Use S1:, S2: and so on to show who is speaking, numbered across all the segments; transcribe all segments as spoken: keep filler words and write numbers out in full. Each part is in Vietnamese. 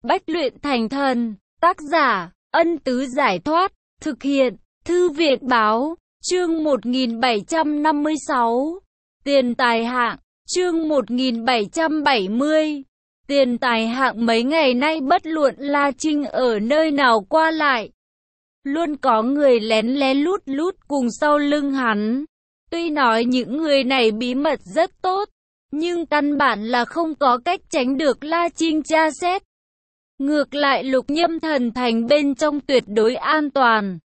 S1: Bách luyện thành thần, tác giả, Ân Tứ Giải Thoát, thực hiện, Thư viện Báo, chương một nghìn bảy trăm năm mươi sáu, tiền tài hạng, chương một nghìn bảy trăm bảy mươi, tiền tài hạng. Mấy ngày nay bất luận La Trinh ở nơi nào qua lại, luôn có người lén lén lút lút cùng sau lưng hắn. Tuy nói những người này bí mật rất tốt, nhưng căn bản là không có cách tránh được La Trinh tra xét. Ngược lại Lục Nhâm Thần Thành bên trong tuyệt đối an toàn.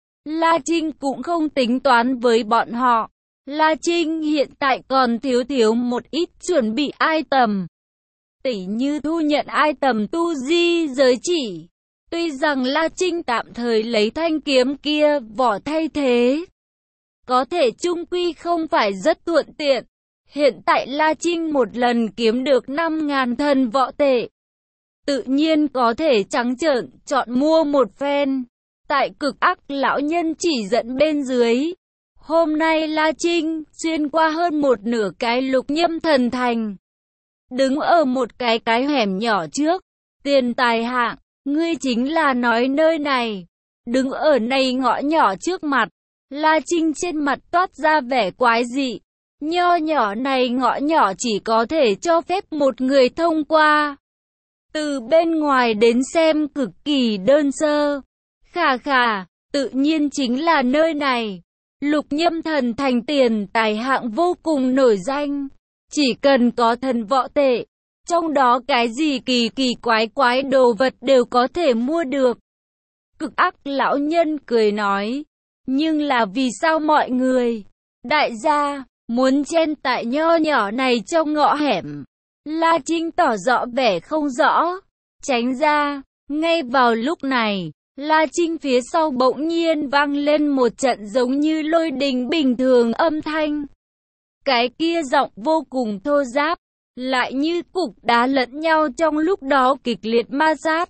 S1: La Trinh cũng không tính toán với bọn họ. La Trinh hiện tại còn thiếu thiếu một ít chuẩn bị item, tỉ như thu nhận item tu di giới chỉ. Tuy rằng La Trinh tạm thời lấy thanh kiếm kia vỏ thay thế, có thể chung quy không phải rất thuận tiện. Hiện tại La Trinh một lần kiếm được năm ngàn thần võ tệ, tự nhiên có thể trắng trợn chọn mua một phen. Tại Cực Ác lão nhân chỉ dẫn bên dưới, hôm nay La Trinh xuyên qua hơn một nửa cái Lục Nhâm Thần Thành, đứng ở một cái cái hẻm nhỏ trước. Tiền tài hạng, ngươi chính là nói nơi này? Đứng ở này ngõ nhỏ trước mặt, La Trinh trên mặt toát ra vẻ quái dị. Nho nhỏ này ngõ nhỏ chỉ có thể cho phép một người thông qua, từ bên ngoài đến xem cực kỳ đơn sơ. Khà khà, tự nhiên chính là nơi này. Lục Nhâm Thần Thành tiền tài hạng vô cùng nổi danh, chỉ cần có thần võ tệ, trong đó cái gì kỳ kỳ quái quái đồ vật đều có thể mua được. Cực Ác lão nhân cười nói, nhưng là vì sao mọi người, đại gia, muốn chen tại nho nhỏ này trong ngõ hẻm? La Trinh tỏ rõ vẻ không rõ, tránh ra. Ngay vào lúc này, La Trinh phía sau bỗng nhiên vang lên một trận giống như lôi đình bình thường âm thanh. Cái kia giọng vô cùng thô ráp, lại như cục đá lẫn nhau trong lúc đó kịch liệt ma sát.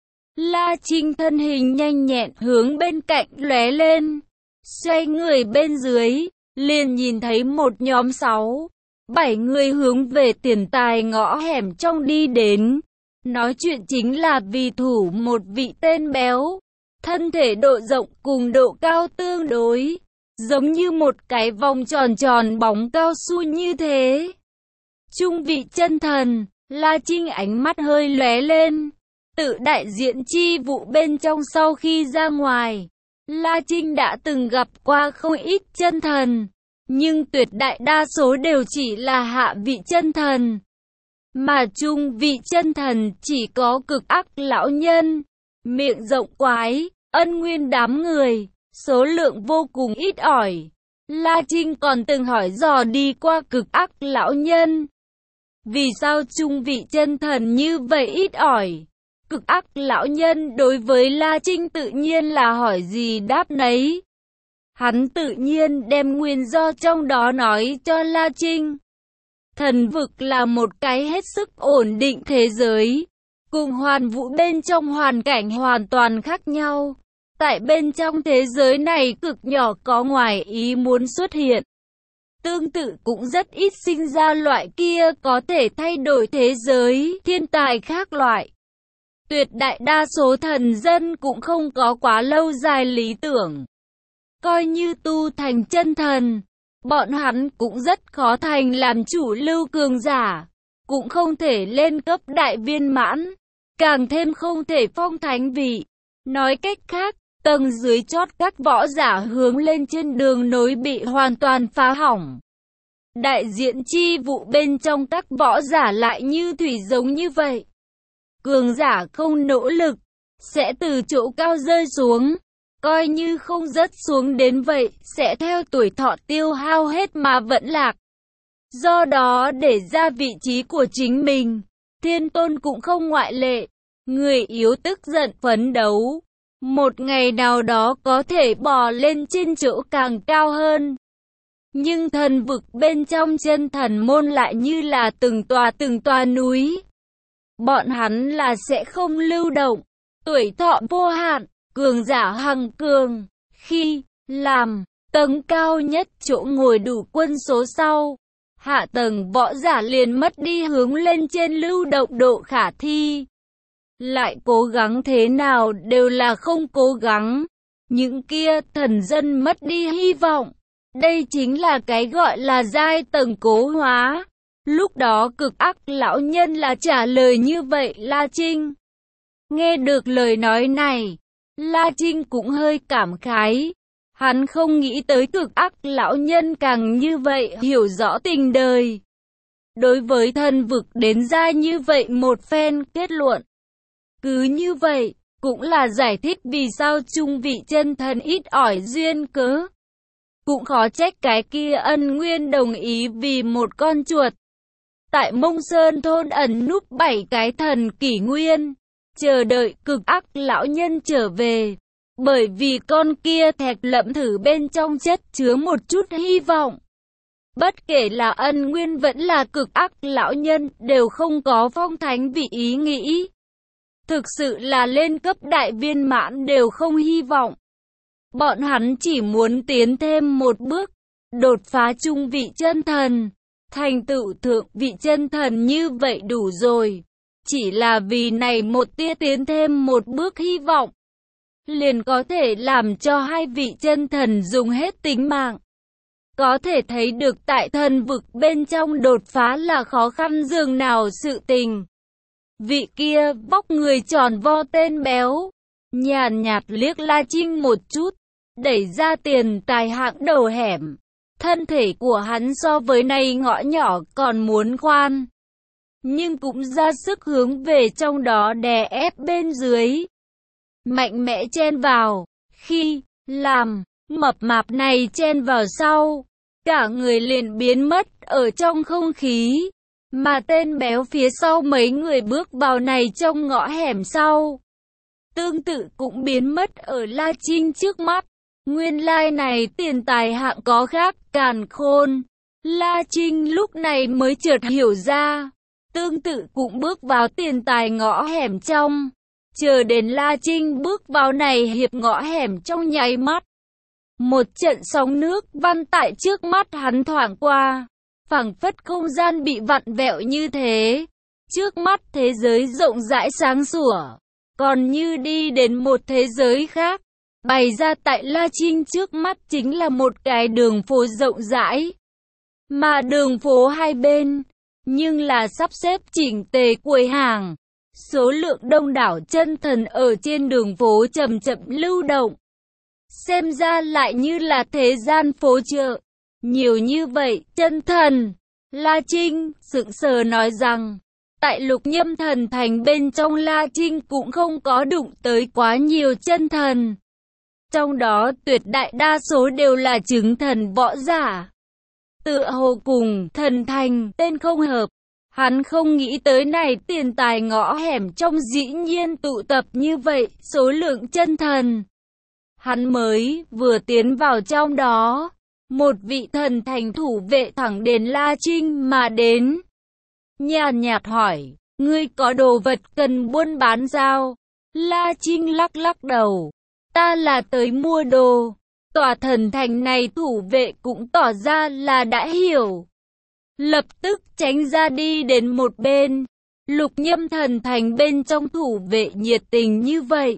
S1: La Trinh thân hình nhanh nhẹn hướng bên cạnh lóe lên, xoay người bên dưới, liền nhìn thấy một nhóm sáu, bảy người hướng về tiền tài ngõ hẻm trong đi đến. Nói chuyện chính là vì thủ một vị tên béo, thân thể độ rộng cùng độ cao tương đối, giống như một cái vòng tròn tròn bóng cao su như thế. Trung vị chân thần. La Trinh ánh mắt hơi lóe lên. Tự đại diện chi vụ bên trong sau khi ra ngoài, La Trinh đã từng gặp qua không ít chân thần, nhưng tuyệt đại đa số đều chỉ là hạ vị chân thần, mà trung vị chân thần chỉ có Cực Ác lão nhân, miệng rộng quái, Ân Nguyên đám người, số lượng vô cùng ít ỏi. La Trinh còn từng hỏi dò đi qua Cực Ác lão nhân, vì sao trung vị chân thần như vậy ít ỏi? Cực Ác lão nhân đối với La Trinh tự nhiên là hỏi gì đáp nấy. Hắn tự nhiên đem nguyên do trong đó nói cho La Trinh. Thần vực là một cái hết sức ổn định thế giới, cùng hoàn vũ bên trong hoàn cảnh hoàn toàn khác nhau. Tại bên trong thế giới này cực nhỏ có ngoài ý muốn xuất hiện. Tương tự cũng rất ít sinh ra loại kia có thể thay đổi thế giới, thiên tài khác loại. Tuyệt đại đa số thần dân cũng không có quá lâu dài lý tưởng. Coi như tu thành chân thần, bọn hắn cũng rất khó thành làm chủ lưu cường giả, cũng không thể lên cấp đại viên mãn, càng thêm không thể phong thánh vị. Nói cách khác, tầng dưới chót các võ giả hướng lên trên đường nối bị hoàn toàn phá hỏng. Đại diện chi vụ bên trong các võ giả lại như thủy giống như vậy. Cường giả không nỗ lực, sẽ từ chỗ cao rơi xuống, coi như không rớt xuống đến vậy, sẽ theo tuổi thọ tiêu hao hết mà vẫn lạc. Do đó để ra vị trí của chính mình, Thiên Tôn cũng không ngoại lệ. Người yếu tức giận phấn đấu, một ngày nào đó có thể bò lên trên chỗ càng cao hơn. Nhưng thần vực bên trong chân thần môn lại như là từng tòa từng tòa núi. Bọn hắn là sẽ không lưu động, tuổi thọ vô hạn, cường giả hằng cường. Khi làm tầng cao nhất chỗ ngồi đủ quân số sau, hạ tầng võ giả liền mất đi hướng lên trên lưu động độ khả thi. lại cố gắng thế nào đều là không cố gắng. Những kia thần dân mất đi hy vọng. Đây chính là cái gọi là giai tầng cố hóa. Lúc đó cực ác lão nhân là trả lời như vậy La Trinh. Nghe được lời nói này, La Trinh cũng hơi cảm khái. Hắn không nghĩ tới cực ác lão nhân càng như vậy hiểu rõ tình đời. Đối với thần vực đến ra như vậy một phen kết luận. Cứ như vậy, cũng là giải thích vì sao trung vị chân thần ít ỏi duyên cớ. Cũng khó trách cái kia Ân Nguyên đồng ý vì một con chuột. Tại Mông Sơn thôn ẩn núp bảy cái thần kỷ nguyên, chờ đợi cực ác lão nhân trở về. Bởi vì con kia thạch lẫm thử bên trong chất chứa một chút hy vọng. Bất kể là Ân Nguyên vẫn là cực ác lão nhân đều không có phong thánh vị ý nghĩ. Thực sự là lên cấp đại viên mãn đều không hy vọng. Bọn hắn chỉ muốn tiến thêm một bước, đột phá trung vị chân thần, thành tựu thượng vị chân thần như vậy đủ rồi. Chỉ là vì này một tia tiến thêm một bước hy vọng, liền có thể làm cho hai vị chân thần dùng hết tính mạng. Có thể thấy được tại thần vực bên trong đột phá là khó khăn dường nào sự tình. Vị kia vóc người tròn vo tên béo, nhàn nhạt liếc La Trinh một chút, đẩy ra tiền tài hạng đầu hẻm. Thân thể của hắn so với này ngõ nhỏ còn muốn khoan, nhưng cũng ra sức hướng về trong đó đè ép bên dưới. Mạnh mẽ chen vào, khi làm mập mạp này chen vào sau, cả người liền biến mất ở trong không khí. Mà tên béo phía sau mấy người bước vào này trong ngõ hẻm sau, tương tự cũng biến mất ở La Trinh trước mắt. Nguyên lai này tiền tài hạng có khác càn khôn. La Trinh lúc này mới chợt hiểu ra, tương tự cũng bước vào tiền tài ngõ hẻm trong. Chờ đến La Trinh bước vào này hiệp ngõ hẻm trong nháy mắt, một trận sóng nước văn tại trước mắt hắn thoảng qua, phảng phất không gian bị vặn vẹo như thế. Trước mắt thế giới rộng rãi sáng sủa, còn như đi đến một thế giới khác. Bày ra tại La Trinh trước mắt chính là một cái đường phố rộng rãi, mà đường phố hai bên nhưng là sắp xếp chỉnh tề quầy hàng. Số lượng đông đảo chân thần ở trên đường phố chậm chậm lưu động. Xem ra lại như là thế gian phố chợ. Nhiều như vậy, chân thần. La Trinh sững sờ nói rằng, tại Lục Nhâm Thần Thành bên trong La Trinh cũng không có đụng tới quá nhiều chân thần. Trong đó tuyệt đại đa số đều là chứng thần võ giả. Tựa hồ cùng thần thành tên không hợp. Hắn không nghĩ tới này tiền tài ngõ hẻm trong dĩ nhiên tụ tập như vậy số lượng chân thần. Hắn mới vừa tiến vào trong đó, một vị thần thành thủ vệ thẳng đến La Trinh mà đến. Nhàn nhạt hỏi, ngươi có đồ vật cần buôn bán sao? La Trinh lắc lắc đầu, ta là tới mua đồ. Tòa thần thành này thủ vệ cũng tỏ ra là đã hiểu. Lập tức tránh ra đi đến một bên. Lục Nhâm Thần Thành bên trong thủ vệ nhiệt tình như vậy.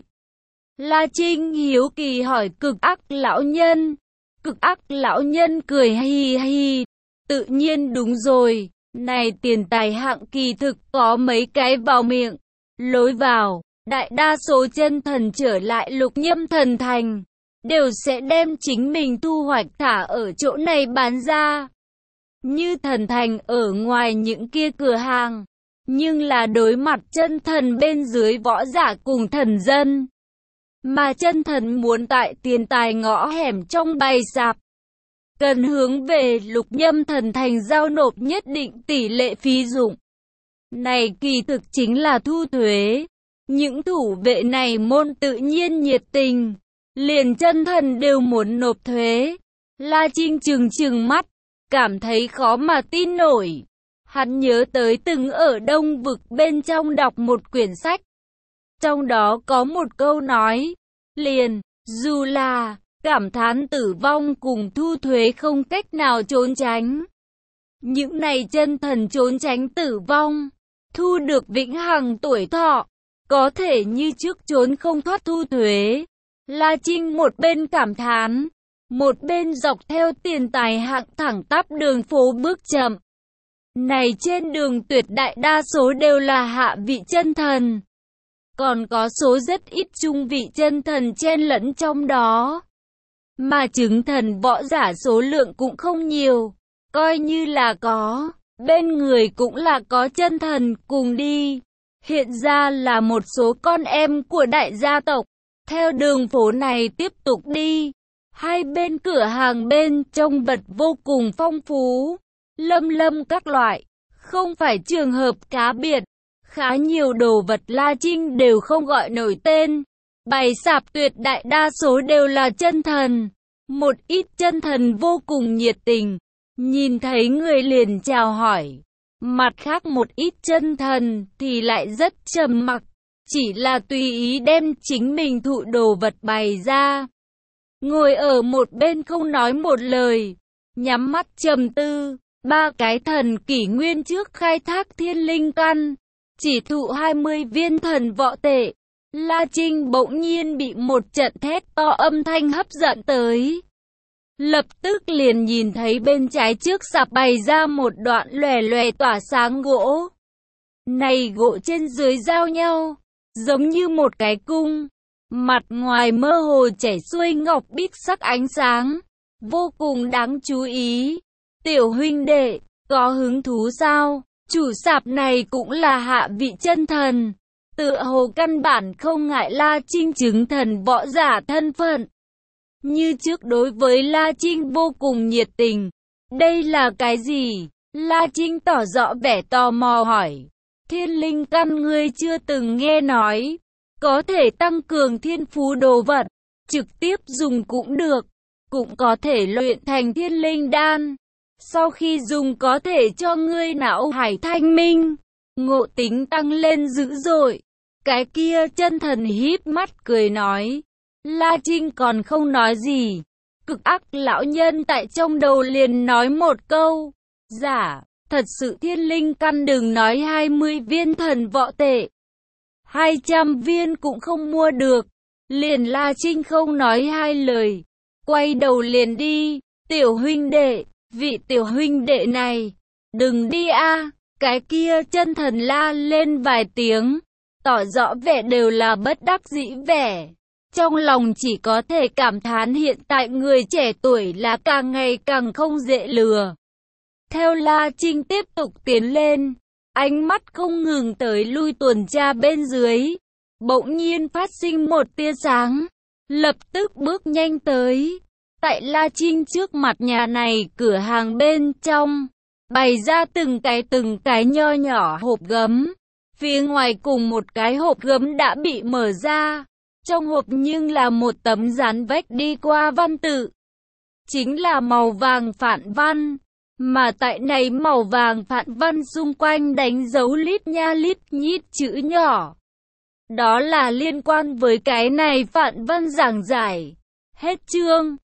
S1: La Trinh hiếu kỳ hỏi cực ác lão nhân. Cực ác lão nhân cười hi hi. Tự nhiên đúng rồi. Này tiền tài hạng kỳ thực có mấy cái vào miệng. Lối vào, đại đa số chân thần trở lại Lục Nhâm Thần Thành đều sẽ đem chính mình thu hoạch thả ở chỗ này bán ra. Như thần thành ở ngoài những kia cửa hàng, nhưng là đối mặt chân thần bên dưới võ giả cùng thần dân. Mà chân thần muốn tại tiền tài ngõ hẻm trong bày sạp, cần hướng về Lục Nhâm Thần Thành giao nộp nhất định tỷ lệ phí dụng. Này kỳ thực chính là thu thuế. Những thủ vệ này môn tự nhiên nhiệt tình, liền chân thần đều muốn nộp thuế. La Trinh trừng trừng mắt, cảm thấy khó mà tin nổi. Hắn nhớ tới từng ở Đông Vực bên trong đọc một quyển sách. Trong đó có một câu nói, liền, dù là, cảm thán tử vong cùng thu thuế không cách nào trốn tránh. Những này chân thần trốn tránh tử vong, thu được vĩnh hằng tuổi thọ, có thể như trước trốn không thoát thu thuế. La Trinh một bên cảm thán, một bên dọc theo tiền tài hạng thẳng tắp đường phố bước chậm. Này trên đường tuyệt đại đa số đều là hạ vị chân thần. Còn có số rất ít trung vị chân thần chen lẫn trong đó. Mà chứng thần võ giả số lượng cũng không nhiều. Coi như là có, bên người cũng là có chân thần cùng đi. Hiện ra là một số con em của đại gia tộc. Theo đường phố này tiếp tục đi. Hai bên cửa hàng bên trong vật vô cùng phong phú. Lâm lâm các loại. Không phải trường hợp cá biệt. Khá nhiều đồ vật La Trinh đều không gọi nổi tên. Bày sạp tuyệt đại đa số đều là chân thần. Một ít chân thần vô cùng nhiệt tình. Nhìn thấy người liền chào hỏi. Mặt khác một ít chân thần thì lại rất trầm mặc. Chỉ là tùy ý đem chính mình thụ đồ vật bày ra. Ngồi ở một bên không nói một lời. Nhắm mắt trầm tư. Ba cái thần kỷ nguyên trước khai thác thiên linh căn. Chỉ thụ hai mươi viên thần võ tệ. La Trinh bỗng nhiên bị một trận thét to âm thanh hấp dẫn tới. Lập tức liền nhìn thấy bên trái trước sạp bày ra một đoạn lòe lòe tỏa sáng gỗ. Này gỗ trên dưới giao nhau, giống như một cái cung. Mặt ngoài mơ hồ chảy xuôi ngọc bích sắc ánh sáng. Vô cùng đáng chú ý. Tiểu huynh đệ, có hứng thú sao? Chủ sạp này cũng là hạ vị chân thần. Tựa hồ căn bản không ngại La Trinh chứng thần võ giả thân phận. Như trước đối với La Trinh vô cùng nhiệt tình. Đây là cái gì? La Trinh tỏ rõ vẻ tò mò hỏi. Thiên linh căn ngươi chưa từng nghe nói. Có thể tăng cường thiên phú đồ vật. Trực tiếp dùng cũng được. Cũng có thể luyện thành thiên linh đan. Sau khi dùng có thể cho ngươi não hải thanh minh. Ngộ tính tăng lên dữ dội. Cái kia chân thần híp mắt cười nói. La Trinh còn không nói gì. Cực ác lão nhân tại trong đầu liền nói một câu. Giả, thật sự thiên linh căn đừng nói hai mươi viên thần võ tệ. hai trăm viên cũng không mua được. Liền La Trinh không nói hai lời. Quay đầu liền đi. Tiểu huynh đệ, vị tiểu huynh đệ này. Đừng đi a. Cái kia chân thần la lên vài tiếng. Tỏ rõ vẻ đều là bất đắc dĩ vẻ. Trong lòng chỉ có thể cảm thán hiện tại người trẻ tuổi là càng ngày càng không dễ lừa. Theo La Trinh tiếp tục tiến lên, ánh mắt không ngừng tới lui tuần tra bên dưới. Bỗng nhiên phát sinh một tia sáng, lập tức bước nhanh tới. Tại La Trinh trước mặt nhà này cửa hàng bên trong, bày ra từng cái từng cái nho nhỏ hộp gấm. Phía ngoài cùng một cái hộp gấm đã bị mở ra. Trong hộp nhưng là một tấm dán vách đi qua văn tự. Chính là màu vàng phản văn. Mà tại này màu vàng phản văn xung quanh đánh dấu lít nha lít nhít chữ nhỏ. Đó là liên quan với cái này phản văn giảng giải. Hết chương.